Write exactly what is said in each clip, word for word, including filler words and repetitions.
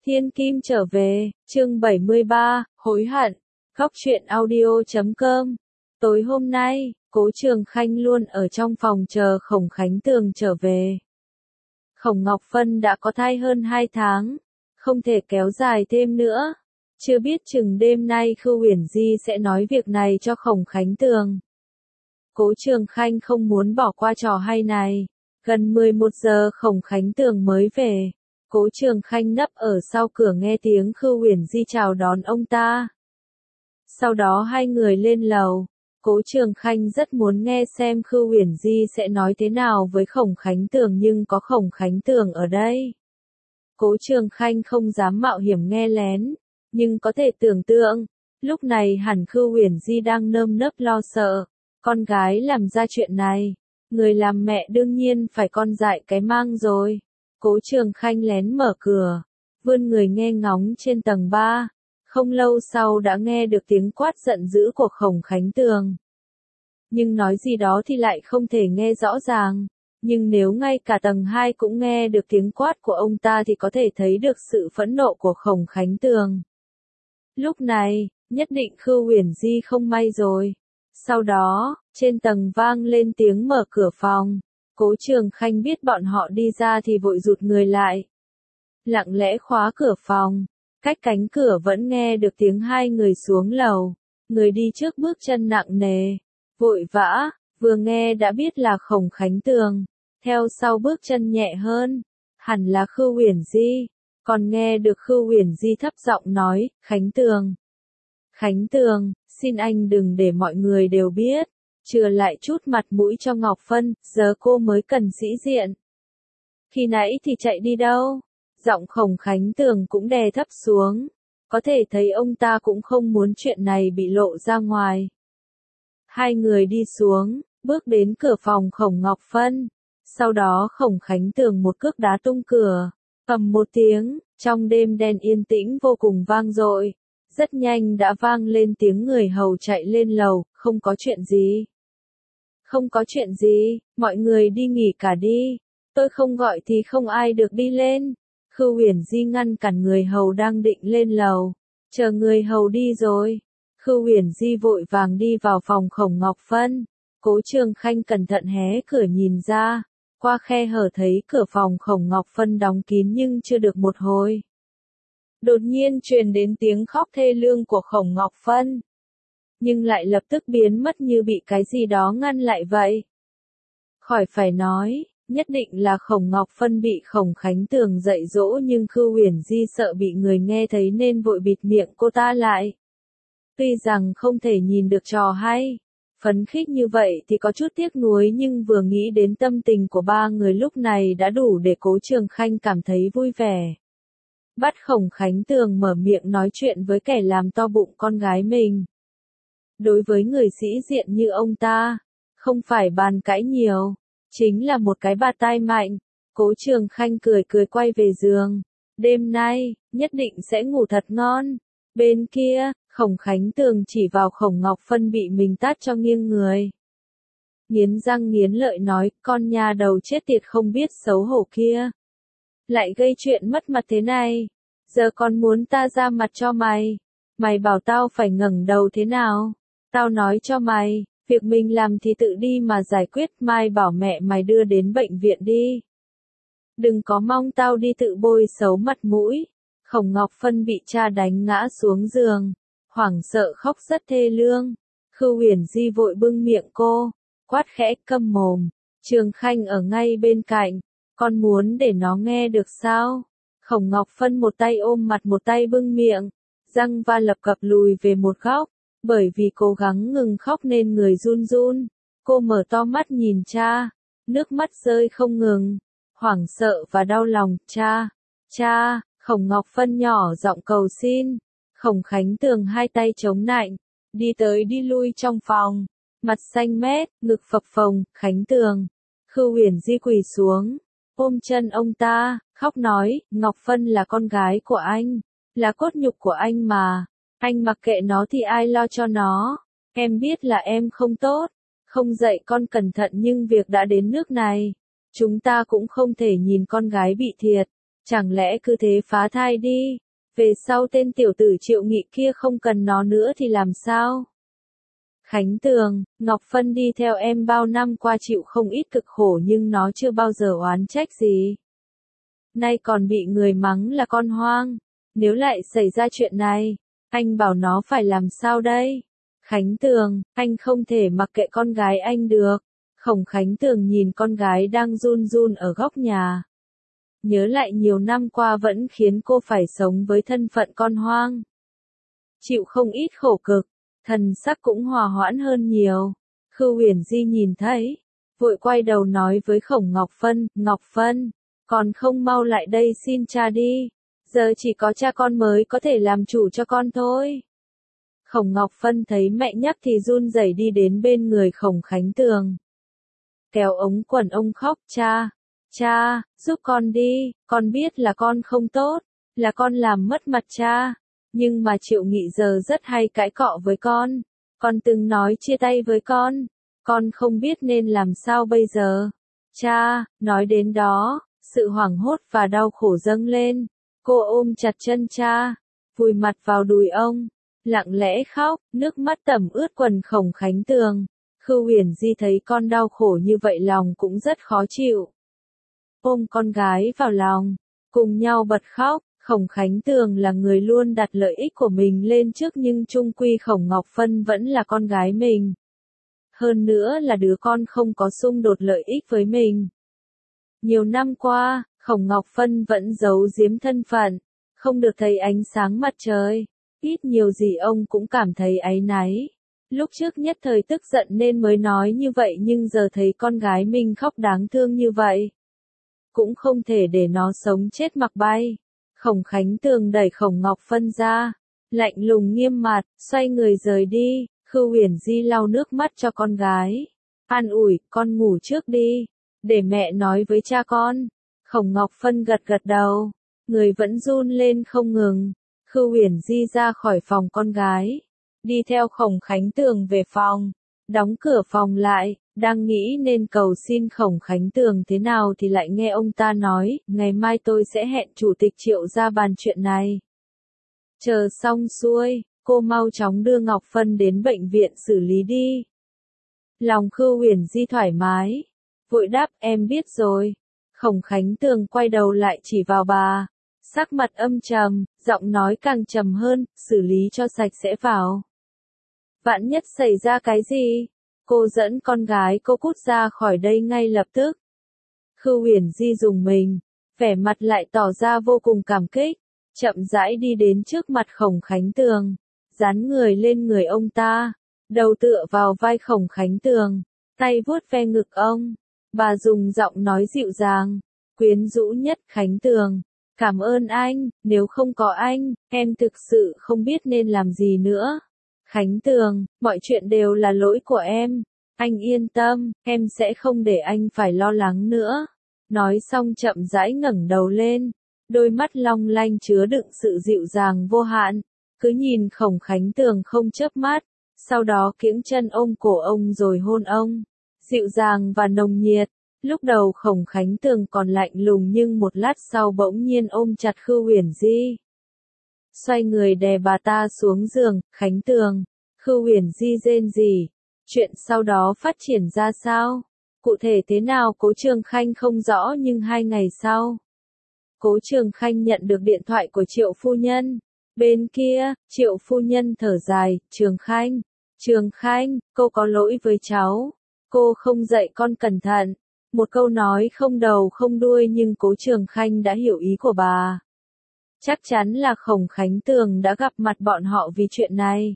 Thiên Kim trở về, chương bảy mươi ba, hối hận, góc truyện audio chấm com. Tối hôm nay, Cố Trường Khanh luôn ở trong phòng chờ Khổng Khánh Tường trở về. Khổng Ngọc Phân đã có thai hơn hai tháng, không thể kéo dài thêm nữa. Chưa biết chừng đêm nay Khưu Uyển Di sẽ nói việc này cho Khổng Khánh Tường. Cố Trường Khanh không muốn bỏ qua trò hay này. Gần mười một giờ Khổng Khánh Tường mới về. Cố Trường Khanh nấp ở sau cửa nghe tiếng Khưu Uyển Di chào đón ông ta. Sau đó hai người lên lầu. Cố Trường Khanh rất muốn nghe xem Khưu Uyển Di sẽ nói thế nào với Khổng Khánh Tường, nhưng có Khổng Khánh Tường ở đây. Cố Trường Khanh không dám mạo hiểm nghe lén, nhưng có thể tưởng tượng, lúc này hẳn Khưu Uyển Di đang nơm nớp lo sợ, con gái làm ra chuyện này, người làm mẹ đương nhiên phải con dại cái mang rồi. Cố Trường Khanh lén mở cửa, vươn người nghe ngóng trên tầng ba, không lâu sau đã nghe được tiếng quát giận dữ của Khổng Khánh Tường. Nhưng nói gì đó thì lại không thể nghe rõ ràng, nhưng nếu ngay cả tầng hai cũng nghe được tiếng quát của ông ta thì có thể thấy được sự phẫn nộ của Khổng Khánh Tường. Lúc này, nhất định Khưu Uyển Di không may rồi. Sau đó, trên tầng vang lên tiếng mở cửa phòng. Cố Trường Khanh biết bọn họ đi ra thì vội rụt người lại. Lặng lẽ khóa cửa phòng, cách cánh cửa vẫn nghe được tiếng hai người xuống lầu. Người đi trước bước chân nặng nề, vội vã, vừa nghe đã biết là Khổng Khánh Tường. Theo sau bước chân nhẹ hơn, hẳn là Khưu Uyển Di. Còn nghe được Khưu Uyển Di thấp giọng nói, Khánh Tường. Khánh Tường, xin anh đừng để mọi người đều biết. Chừa lại chút mặt mũi cho Ngọc Phân, giờ cô mới cần sĩ diện. Khi nãy thì chạy đi đâu? Giọng Khổng Khánh Tường cũng đè thấp xuống. Có thể thấy ông ta cũng không muốn chuyện này bị lộ ra ngoài. Hai người đi xuống, bước đến cửa phòng Khổng Ngọc Phân. Sau đó Khổng Khánh Tường một cước đá tung cửa. Ầm một tiếng, trong đêm đen yên tĩnh vô cùng vang dội. Rất nhanh đã vang lên tiếng người hầu chạy lên lầu, không có chuyện gì. Không có chuyện gì, mọi người đi nghỉ cả đi. Tôi không gọi thì không ai được đi lên. Khưu Uyển Di ngăn cản người hầu đang định lên lầu. Chờ người hầu đi rồi. Khưu Uyển Di vội vàng đi vào phòng Khổng Ngọc Phân. Cố Trường Khanh cẩn thận hé cửa nhìn ra. Qua khe hở thấy cửa phòng Khổng Ngọc Phân đóng kín nhưng chưa được một hồi. Đột nhiên truyền đến tiếng khóc thê lương của Khổng Ngọc Phân. Nhưng lại lập tức biến mất như bị cái gì đó ngăn lại vậy. Khỏi phải nói, nhất định là Khổng Ngọc Phân bị Khổng Khánh Tường dạy dỗ, nhưng Khưu Uyển Di sợ bị người nghe thấy nên vội bịt miệng cô ta lại. Tuy rằng không thể nhìn được trò hay, phấn khích như vậy thì có chút tiếc nuối, nhưng vừa nghĩ đến tâm tình của ba người lúc này đã đủ để Cố Trường Khanh cảm thấy vui vẻ. Bắt Khổng Khánh Tường mở miệng nói chuyện với kẻ làm to bụng con gái mình. Đối với người sĩ diện như ông ta, không phải bàn cãi nhiều, chính là một cái bạt tai mạnh. Cố Trường Khanh cười cười quay về giường. Đêm nay, nhất định sẽ ngủ thật ngon. Bên kia, Khổng Khánh Tường chỉ vào Khổng Ngọc Phân bị mình tát cho nghiêng người. Nghiến răng nghiến lợi nói, con nhà đầu chết tiệt không biết xấu hổ kia. Lại gây chuyện mất mặt thế này. Giờ còn muốn ta ra mặt cho mày. Mày bảo tao phải ngẩng đầu thế nào? Tao nói cho mày, việc mình làm thì tự đi mà giải quyết, mai bảo mẹ mày đưa đến bệnh viện đi. Đừng có mong tao đi tự bôi xấu mặt mũi. Khổng Ngọc Phân bị cha đánh ngã xuống giường, hoảng sợ khóc rất thê lương. Khưu Uyển Di vội bưng miệng cô, quát khẽ câm mồm. Trường Khanh ở ngay bên cạnh, con muốn để nó nghe được sao? Khổng Ngọc Phân một tay ôm mặt một tay bưng miệng, răng va lập cập lùi về một góc. Bởi vì cố gắng ngừng khóc nên người run run, cô mở to mắt nhìn cha, nước mắt rơi không ngừng, hoảng sợ và đau lòng. Cha, cha, Khổng Ngọc Phân nhỏ giọng cầu xin. Khổng Khánh Tường hai tay chống nạnh, đi tới đi lui trong phòng, mặt xanh mét, ngực phập phồng. Khánh Tường. Khưu Uyển Di quỳ xuống, ôm chân ông ta, khóc nói, Ngọc Phân là con gái của anh, là cốt nhục của anh mà. Anh mặc kệ nó thì ai lo cho nó. Em biết là em không tốt, không dạy con cẩn thận, nhưng việc đã đến nước này, chúng ta cũng không thể nhìn con gái bị thiệt. Chẳng lẽ cứ thế phá thai đi, về sau tên tiểu tử Triệu Nghị kia không cần nó nữa thì làm sao? Khánh Tường, Ngọc Phân đi theo em bao năm qua chịu không ít cực khổ nhưng nó chưa bao giờ oán trách gì. Nay còn bị người mắng là con hoang. Nếu lại xảy ra chuyện này, anh bảo nó phải làm sao đây? Khánh Tường, anh không thể mặc kệ con gái anh được. Khổng Khánh Tường nhìn con gái đang run run ở góc nhà. Nhớ lại nhiều năm qua vẫn khiến cô phải sống với thân phận con hoang. Chịu không ít khổ cực, thần sắc cũng hòa hoãn hơn nhiều. Khưu Uyển Di nhìn thấy, vội quay đầu nói với Khổng Ngọc Phân, Ngọc Phân, còn không mau lại đây xin cha đi. Giờ chỉ có cha con mới có thể làm chủ cho con thôi. Khổng Ngọc Phân thấy mẹ nhắc thì run rẩy đi đến bên người Khổng Khánh Tường. Kéo ống quần ông khóc, cha, cha, giúp con đi, con biết là con không tốt, là con làm mất mặt cha. Nhưng mà Triệu Nghị giờ rất hay cãi cọ với con, con từng nói chia tay với con, con không biết nên làm sao bây giờ. Cha, nói đến đó, sự hoảng hốt và đau khổ dâng lên, cô ôm chặt chân cha, vùi mặt vào đùi ông, lặng lẽ khóc, nước mắt tẩm ướt quần Khổng Khánh Tường. Khưu Uyển Di thấy con đau khổ như vậy lòng cũng rất khó chịu. Ôm con gái vào lòng, cùng nhau bật khóc. Khổng Khánh Tường là người luôn đặt lợi ích của mình lên trước nhưng chung quy Khổng Ngọc Phân vẫn là con gái mình. Hơn nữa là đứa con không có xung đột lợi ích với mình. Nhiều năm qua, Khổng Ngọc Phân vẫn giấu giếm thân phận, không được thấy ánh sáng mặt trời. Ít nhiều gì ông cũng cảm thấy áy náy. Lúc trước nhất thời tức giận nên mới nói như vậy nhưng giờ thấy con gái mình khóc đáng thương như vậy. Cũng không thể để nó sống chết mặc bay. Khổng Khánh Tường đẩy Khổng Ngọc Phân ra, lạnh lùng nghiêm mặt, xoay người rời đi. Khưu Uyển Di lau nước mắt cho con gái, an ủi, con ngủ trước đi, để mẹ nói với cha con. Khổng Ngọc Phân gật gật đầu, người vẫn run lên không ngừng. Khưu Uyển Di ra khỏi phòng con gái, đi theo Khổng Khánh Tường về phòng, đóng cửa phòng lại, đang nghĩ nên cầu xin Khổng Khánh Tường thế nào thì lại nghe ông ta nói, ngày mai tôi sẽ hẹn chủ tịch Triệu ra bàn chuyện này. Chờ xong xuôi, cô mau chóng đưa Ngọc Phân đến bệnh viện xử lý đi. Lòng Khưu Uyển Di thoải mái, vội đáp em biết rồi. Khổng Khánh Tường quay đầu lại chỉ vào bà, sắc mặt âm trầm, giọng nói càng trầm hơn, xử lý cho sạch sẽ vào. Vạn nhất xảy ra cái gì, cô dẫn con gái cô cút ra khỏi đây ngay lập tức. Khưu Uyển Di dùng mình, vẻ mặt lại tỏ ra vô cùng cảm kích, chậm rãi đi đến trước mặt Khổng Khánh Tường, dán người lên người ông ta, đầu tựa vào vai Khổng Khánh Tường, tay vuốt ve ngực ông. Bà dùng giọng nói dịu dàng, quyến rũ nhất, Khánh Tường, cảm ơn anh, nếu không có anh, em thực sự không biết nên làm gì nữa. Khánh Tường, mọi chuyện đều là lỗi của em, anh yên tâm, em sẽ không để anh phải lo lắng nữa. Nói xong chậm rãi ngẩng đầu lên, đôi mắt long lanh chứa đựng sự dịu dàng vô hạn, cứ nhìn Khổng Khánh Tường không chớp mắt, sau đó kiễng chân ôm cổ ông rồi hôn ông, dịu dàng và nồng nhiệt. Lúc đầu Khổng Khánh Tường còn lạnh lùng nhưng một lát sau bỗng nhiên ôm chặt Khưu Uyển Di. Xoay người đè bà ta xuống giường, Khánh Tường, Khưu Uyển Di rên rỉ. Chuyện sau đó phát triển ra sao? Cụ thể thế nào Cố Trường Khanh không rõ nhưng hai ngày sau, Cố Trường Khanh nhận được điện thoại của Triệu phu nhân. Bên kia, Triệu phu nhân thở dài, Trường Khanh, Trường Khanh, cô có lỗi với cháu. Cô không dạy con cẩn thận. Một câu nói không đầu không đuôi nhưng Cố Trường Khanh đã hiểu ý của bà. Chắc chắn là Khổng Khánh Tường đã gặp mặt bọn họ vì chuyện này.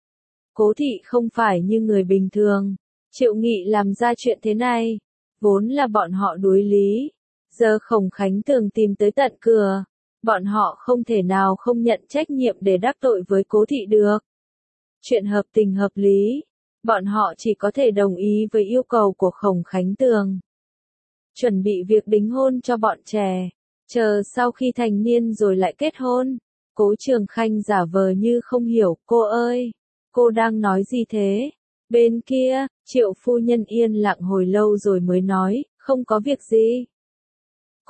Cố thị không phải như người bình thường. Triệu Nghị làm ra chuyện thế này, vốn là bọn họ đuối lý. Giờ Khổng Khánh Tường tìm tới tận cửa, bọn họ không thể nào không nhận trách nhiệm để đắc tội với Cố thị được. Chuyện hợp tình hợp lý, bọn họ chỉ có thể đồng ý với yêu cầu của Khổng Khánh Tường. Chuẩn bị việc đính hôn cho bọn trẻ, chờ sau khi thành niên rồi lại kết hôn. Cố Trường Khanh giả vờ như không hiểu, cô ơi, cô đang nói gì thế? Bên kia, Triệu phu nhân yên lặng hồi lâu rồi mới nói, không có việc gì.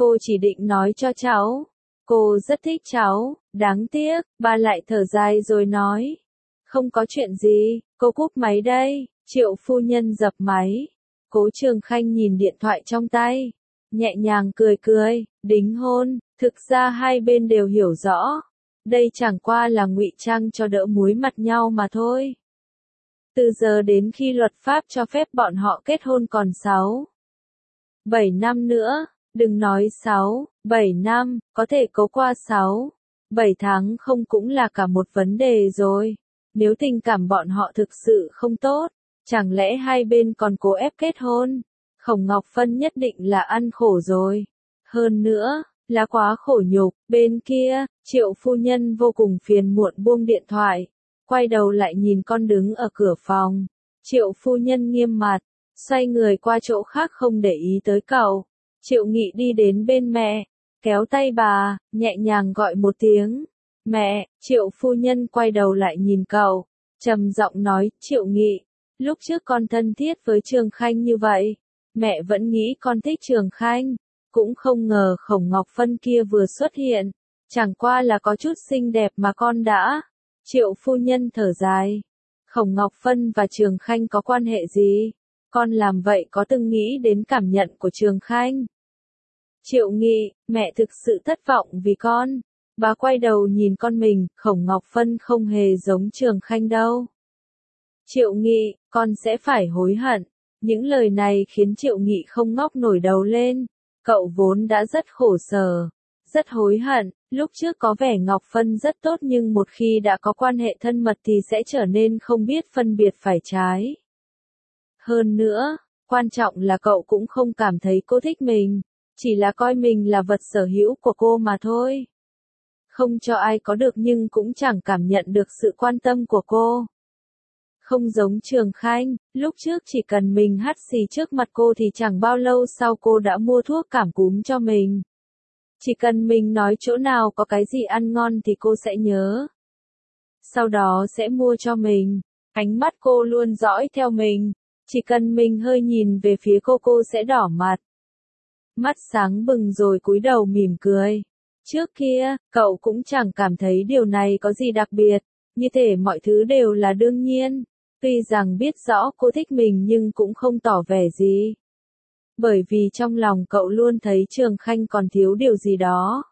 cô chỉ định nói cho cháu. Cô rất thích cháu, đáng tiếc, ba lại thở dài rồi nói. Không có chuyện gì, cô cúp máy đây, Triệu phu nhân dập máy. Cố Trường Khanh nhìn điện thoại trong tay, nhẹ nhàng cười cười, đính hôn, thực ra hai bên đều hiểu rõ. Đây chẳng qua là ngụy trang cho đỡ muối mặt nhau mà thôi. Từ giờ đến khi luật pháp cho phép bọn họ kết hôn còn sáu, bảy năm nữa, đừng nói sáu, bảy năm, có thể cố qua sáu, bảy tháng không cũng là cả một vấn đề rồi. Nếu tình cảm bọn họ thực sự không tốt, chẳng lẽ hai bên còn cố ép kết hôn? Khổng Ngọc Phân nhất định là ăn khổ rồi. Hơn nữa, là quá khổ nhục. Bên kia, Triệu phu nhân vô cùng phiền muộn buông điện thoại, quay đầu lại nhìn con đứng ở cửa phòng. Triệu phu nhân nghiêm mặt, xoay người qua chỗ khác không để ý tới cậu. Triệu Nghị đi đến bên mẹ, kéo tay bà, nhẹ nhàng gọi một tiếng. Mẹ, Triệu phu nhân quay đầu lại nhìn cậu, trầm giọng nói, Triệu Nghị, lúc trước con thân thiết với Trường Khanh như vậy, mẹ vẫn nghĩ con thích Trường Khanh, cũng không ngờ Khổng Ngọc Phân kia vừa xuất hiện, chẳng qua là có chút xinh đẹp mà con đã. Triệu phu nhân thở dài, Khổng Ngọc Phân và Trường Khanh có quan hệ gì? Con làm vậy có từng nghĩ đến cảm nhận của Trường Khanh? Triệu Nghị, mẹ thực sự thất vọng vì con. Bà quay đầu nhìn con mình, Khổng Ngọc Phân không hề giống Trường Khanh đâu. Triệu Nghị, con sẽ phải hối hận. Những lời này khiến Triệu Nghị không ngóc nổi đầu lên. Cậu vốn đã rất khổ sở, rất hối hận, lúc trước có vẻ Ngọc Phân rất tốt nhưng một khi đã có quan hệ thân mật thì sẽ trở nên không biết phân biệt phải trái. Hơn nữa, quan trọng là cậu cũng không cảm thấy cô thích mình, chỉ là coi mình là vật sở hữu của cô mà thôi. Không cho ai có được nhưng cũng chẳng cảm nhận được sự quan tâm của cô. Không giống Trường Khanh, lúc trước chỉ cần mình hắt xì trước mặt cô thì chẳng bao lâu sau cô đã mua thuốc cảm cúm cho mình. Chỉ cần mình nói chỗ nào có cái gì ăn ngon thì cô sẽ nhớ. Sau đó sẽ mua cho mình. Ánh mắt cô luôn dõi theo mình. Chỉ cần mình hơi nhìn về phía cô cô sẽ đỏ mặt. Mắt sáng bừng rồi cúi đầu mỉm cười. Trước kia, cậu cũng chẳng cảm thấy điều này có gì đặc biệt. Như thể mọi thứ đều là đương nhiên. Tuy rằng biết rõ cô thích mình nhưng cũng không tỏ vẻ gì. Bởi vì trong lòng cậu luôn thấy Trường Khanh còn thiếu điều gì đó.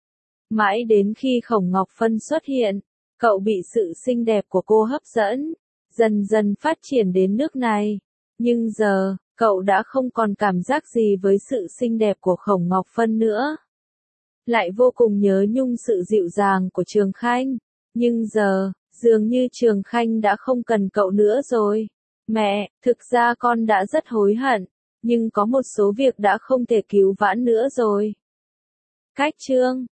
Mãi đến khi Khổng Ngọc Phân xuất hiện, cậu bị sự xinh đẹp của cô hấp dẫn, dần dần phát triển đến nước này. Nhưng giờ, cậu đã không còn cảm giác gì với sự xinh đẹp của Khổng Ngọc Phân nữa. Lại vô cùng nhớ nhung sự dịu dàng của Trường Khanh. Nhưng giờ, dường như Trường Khanh đã không cần cậu nữa rồi. Mẹ, thực ra con đã rất hối hận, nhưng có một số việc đã không thể cứu vãn nữa rồi. Cách chương